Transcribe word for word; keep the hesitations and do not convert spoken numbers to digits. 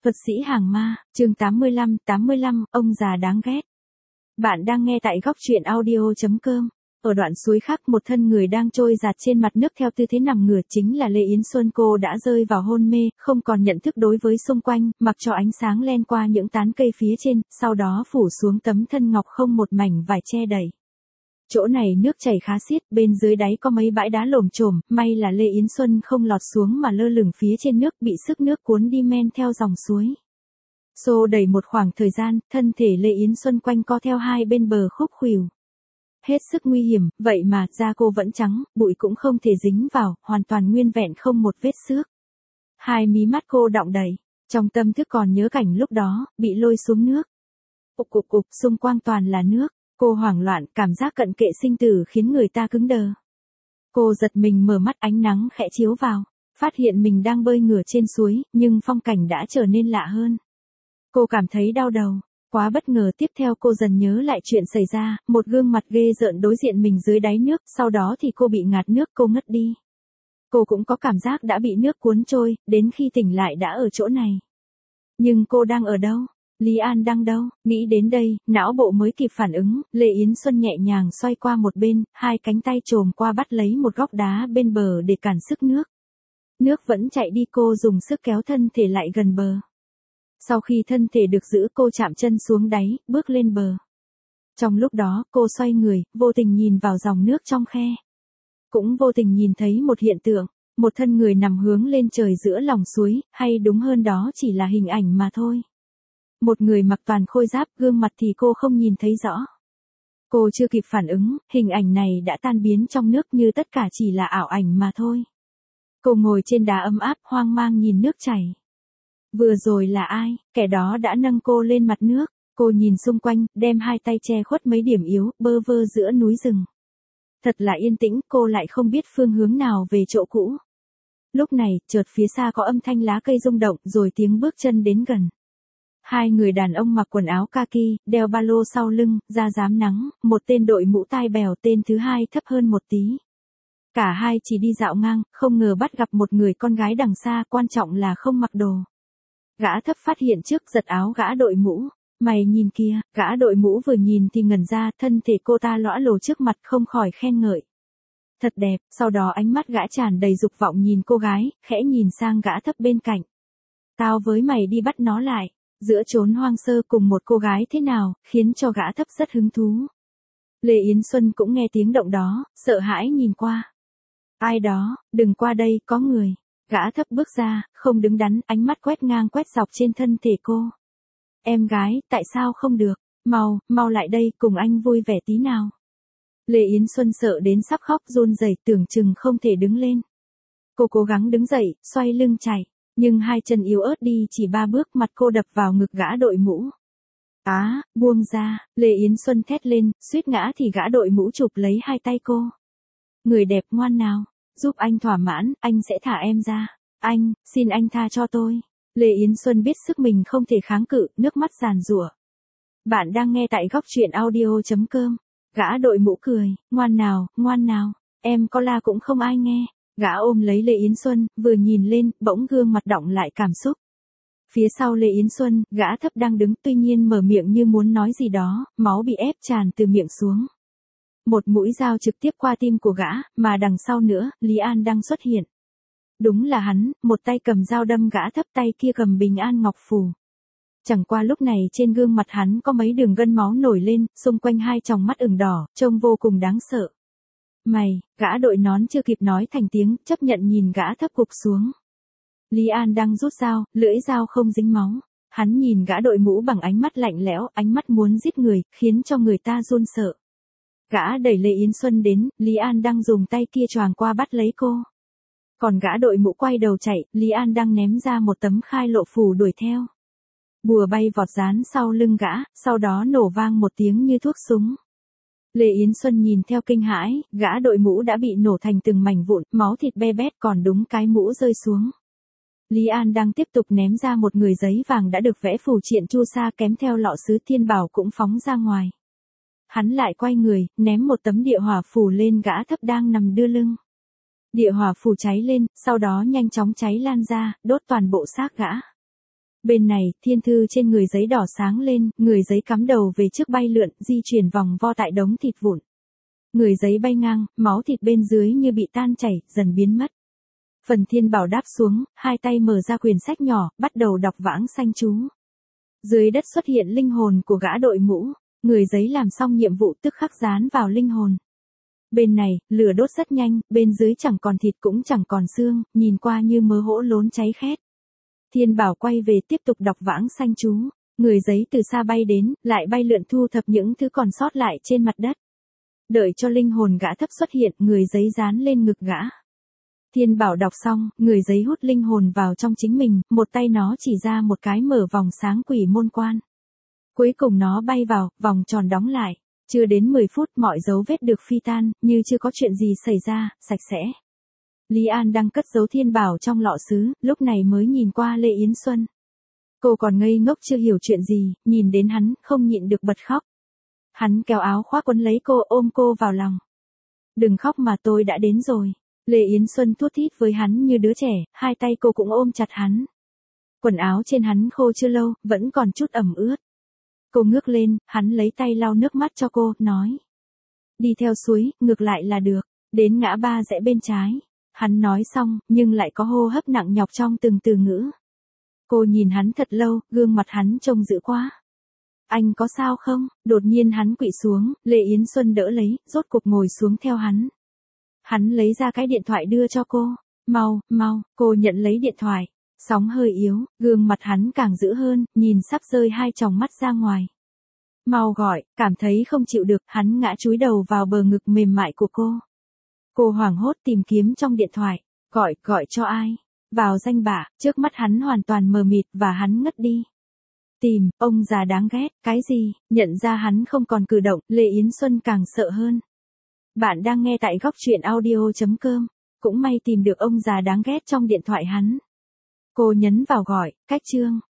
Thuật sĩ hàng ma, chương tám mươi lăm, tám mươi lăm, ông già đáng ghét. Bạn đang nghe tại góc truyện audio chấm com. Ở đoạn suối khác, một thân người đang trôi dạt trên mặt nước theo tư thế nằm ngửa, chính là Lê Yến Xuân. Cô đã rơi vào hôn mê, không còn nhận thức đối với xung quanh, mặc cho ánh sáng len qua những tán cây phía trên, sau đó phủ xuống tấm thân ngọc không một mảnh vải che đậy. Chỗ này nước chảy khá xiết, bên dưới đáy có mấy bãi đá lồm chồm, may là Lê Yến Xuân không lọt xuống mà lơ lửng phía trên nước, bị sức nước cuốn đi men theo dòng suối. Xô đẩy một khoảng thời gian, thân thể Lê Yến Xuân quanh co theo hai bên bờ khúc khuỷu. Hết sức nguy hiểm, vậy mà da cô vẫn trắng, bụi cũng không thể dính vào, hoàn toàn nguyên vẹn không một vết xước. Hai mí mắt cô đọng đầy, trong tâm thức còn nhớ cảnh lúc đó, bị lôi xuống nước. Cục cục cục, xung quanh toàn là nước. Cô hoảng loạn, cảm giác cận kệ sinh tử khiến người ta cứng đờ. Cô giật mình mở mắt, ánh nắng khẽ chiếu vào, phát hiện mình đang bơi ngửa trên suối, nhưng phong cảnh đã trở nên lạ hơn. Cô cảm thấy đau đầu, quá bất ngờ. Tiếp theo cô dần nhớ lại chuyện xảy ra, một gương mặt ghê rợn đối diện mình dưới đáy nước, sau đó thì cô bị ngạt nước, cô ngất đi. Cô cũng có cảm giác đã bị nước cuốn trôi, đến khi tỉnh lại đã ở chỗ này. Nhưng cô đang ở đâu? Lý An đang đâu? Nghĩ đến đây, não bộ mới kịp phản ứng, Lê Yến Xuân nhẹ nhàng xoay qua một bên, hai cánh tay chồm qua bắt lấy một góc đá bên bờ để cản sức nước. Nước vẫn chạy đi, cô dùng sức kéo thân thể lại gần bờ. Sau khi thân thể được giữ, cô chạm chân xuống đáy, bước lên bờ. Trong lúc đó, cô xoay người, vô tình nhìn vào dòng nước trong khe. Cũng vô tình nhìn thấy một hiện tượng, một thân người nằm hướng lên trời giữa lòng suối, hay đúng hơn đó chỉ là hình ảnh mà thôi. Một người mặc toàn khôi giáp, gương mặt thì cô không nhìn thấy rõ. Cô chưa kịp phản ứng, hình ảnh này đã tan biến trong nước, như tất cả chỉ là ảo ảnh mà thôi. Cô ngồi trên đá ấm áp, hoang mang nhìn nước chảy. Vừa rồi là ai? Kẻ đó đã nâng cô lên mặt nước. Cô nhìn xung quanh, đem hai tay che khuất mấy điểm yếu, bơ vơ giữa núi rừng. Thật là yên tĩnh, cô lại không biết phương hướng nào về chỗ cũ. Lúc này, chợt phía xa có âm thanh lá cây rung động, rồi tiếng bước chân đến gần. Hai người đàn ông mặc quần áo kaki, đeo ba lô sau lưng, da rám nắng, một tên đội mũ tai bèo, tên thứ hai thấp hơn một tí. Cả hai chỉ đi dạo ngang, không ngờ bắt gặp một người con gái đằng xa, quan trọng là không mặc đồ. Gã thấp phát hiện trước, giật áo gã đội mũ. Mày nhìn kia, gã đội mũ vừa nhìn thì ngẩn ra, thân thể cô ta lõa lồ trước mặt, không khỏi khen ngợi. Thật đẹp. Sau đó ánh mắt gã tràn đầy dục vọng nhìn cô gái, khẽ nhìn sang gã thấp bên cạnh. Tao với mày đi bắt nó lại. Giữa chốn hoang sơ cùng một cô gái thế nào, khiến cho gã thấp rất hứng thú. Lê Yến Xuân cũng nghe tiếng động đó, sợ hãi nhìn qua. Ai đó, đừng qua đây, có người. Gã thấp bước ra, không đứng đắn, ánh mắt quét ngang quét dọc trên thân thể cô. Em gái, tại sao không được? Mau, mau lại đây, cùng anh vui vẻ tí nào. Lê Yến Xuân sợ đến sắp khóc, run rẩy, tưởng chừng không thể đứng lên. Cô cố gắng đứng dậy, xoay lưng chạy. Nhưng hai chân yếu ớt đi chỉ ba bước, mặt cô đập vào ngực gã đội mũ. Á, buông ra, Lê Yến Xuân thét lên, suýt ngã thì gã đội mũ chụp lấy hai tay cô. Người đẹp ngoan nào, giúp anh thỏa mãn, anh sẽ thả em ra. Anh, xin anh tha cho tôi. Lê Yến Xuân biết sức mình không thể kháng cự, nước mắt giàn giụa. Bạn đang nghe tại góc truyện audio chấm com. Gã đội mũ cười, ngoan nào, ngoan nào, em có la cũng không ai nghe. Gã ôm lấy Lê Yến Xuân, vừa nhìn lên, bỗng gương mặt đọng lại cảm xúc. Phía sau Lê Yến Xuân, gã thấp đang đứng, tuy nhiên mở miệng như muốn nói gì đó, máu bị ép tràn từ miệng xuống. Một mũi dao trực tiếp qua tim của gã, mà đằng sau nữa, Lý An đang xuất hiện. Đúng là hắn, một tay cầm dao đâm gã thấp, tay kia cầm bình an ngọc phù. Chẳng qua lúc này trên gương mặt hắn có mấy đường gân máu nổi lên, xung quanh hai tròng mắt ửng đỏ, trông vô cùng đáng sợ. Mày, gã đội nón chưa kịp nói thành tiếng, chấp nhận nhìn gã thấp gục xuống. Lý An đang rút dao, lưỡi dao không dính máu. Hắn nhìn gã đội mũ bằng ánh mắt lạnh lẽo, ánh mắt muốn giết người, khiến cho người ta run sợ. Gã đẩy Lê Yến Xuân đến, Lý An đang dùng tay kia choàng qua bắt lấy cô. Còn gã đội mũ quay đầu chạy, Lý An đang ném ra một tấm khai lộ phù đuổi theo. Bùa bay vọt dán sau lưng gã, sau đó nổ vang một tiếng như thuốc súng. Lê Yến Xuân nhìn theo kinh hãi, gã đội mũ đã bị nổ thành từng mảnh vụn, máu thịt be bét, còn đúng cái mũ rơi xuống. Lý An đang tiếp tục ném ra một người giấy vàng đã được vẽ phù triện chu sa, kém theo lọ sứ thiên bảo cũng phóng ra ngoài. Hắn lại quay người, ném một tấm địa hỏa phù lên gã thấp đang nằm đưa lưng. Địa hỏa phù cháy lên, sau đó nhanh chóng cháy lan ra, đốt toàn bộ xác gã. Bên này, thiên thư trên người giấy đỏ sáng lên, người giấy cắm đầu về trước bay lượn, di chuyển vòng vo tại đống thịt vụn. Người giấy bay ngang, máu thịt bên dưới như bị tan chảy, dần biến mất. Phần Thiên Bảo đáp xuống, hai tay mở ra quyển sách nhỏ, bắt đầu đọc vãng sanh chú. Dưới đất xuất hiện linh hồn của gã đội mũ, người giấy làm xong nhiệm vụ tức khắc dán vào linh hồn. Bên này, lửa đốt rất nhanh, bên dưới chẳng còn thịt cũng chẳng còn xương, nhìn qua như mớ hỗn lốn cháy khét. Thiên Bảo quay về tiếp tục đọc vãng sanh chú, người giấy từ xa bay đến, lại bay lượn thu thập những thứ còn sót lại trên mặt đất. Đợi cho linh hồn gã thấp xuất hiện, người giấy dán lên ngực gã. Thiên Bảo đọc xong, người giấy hút linh hồn vào trong chính mình, một tay nó chỉ ra một cái mở vòng sáng quỷ môn quan. Cuối cùng nó bay vào, vòng tròn đóng lại. Chưa đến mười phút mọi dấu vết được phi tan, như chưa có chuyện gì xảy ra, sạch sẽ. Lý An đang cất giấu Thiên Bảo trong lọ sứ, lúc này mới nhìn qua Lê Yến Xuân. Cô còn ngây ngốc chưa hiểu chuyện gì, nhìn đến hắn, không nhịn được bật khóc. Hắn kéo áo khoác quấn lấy cô, ôm cô vào lòng. Đừng khóc mà tôi đã đến rồi. Lê Yến Xuân thút thít với hắn như đứa trẻ, hai tay cô cũng ôm chặt hắn. Quần áo trên hắn khô chưa lâu, vẫn còn chút ẩm ướt. Cô ngước lên, hắn lấy tay lau nước mắt cho cô, nói. Đi theo suối, ngược lại là được, đến ngã ba rẽ bên trái. Hắn nói xong, nhưng lại có hô hấp nặng nhọc trong từng từ ngữ. Cô nhìn hắn thật lâu, gương mặt hắn trông dữ quá. Anh có sao không? Đột nhiên hắn quỵ xuống, Lê Yến Xuân đỡ lấy, rốt cuộc ngồi xuống theo hắn. Hắn lấy ra cái điện thoại đưa cho cô. Mau, mau, cô nhận lấy điện thoại. Sóng hơi yếu, gương mặt hắn càng dữ hơn, nhìn sắp rơi hai tròng mắt ra ngoài. Mau gọi, cảm thấy không chịu được, hắn ngã chúi đầu vào bờ ngực mềm mại của cô. Cô hoảng hốt tìm kiếm trong điện thoại, gọi, gọi cho ai? Vào danh bạ, trước mắt hắn hoàn toàn mờ mịt và hắn ngất đi. Tìm, ông già đáng ghét, cái gì? Nhận ra hắn không còn cử động, Lê Yến Xuân càng sợ hơn. Bạn đang nghe tại góc truyện audio chấm com, cũng may tìm được ông già đáng ghét trong điện thoại hắn. Cô nhấn vào gọi, cách chương.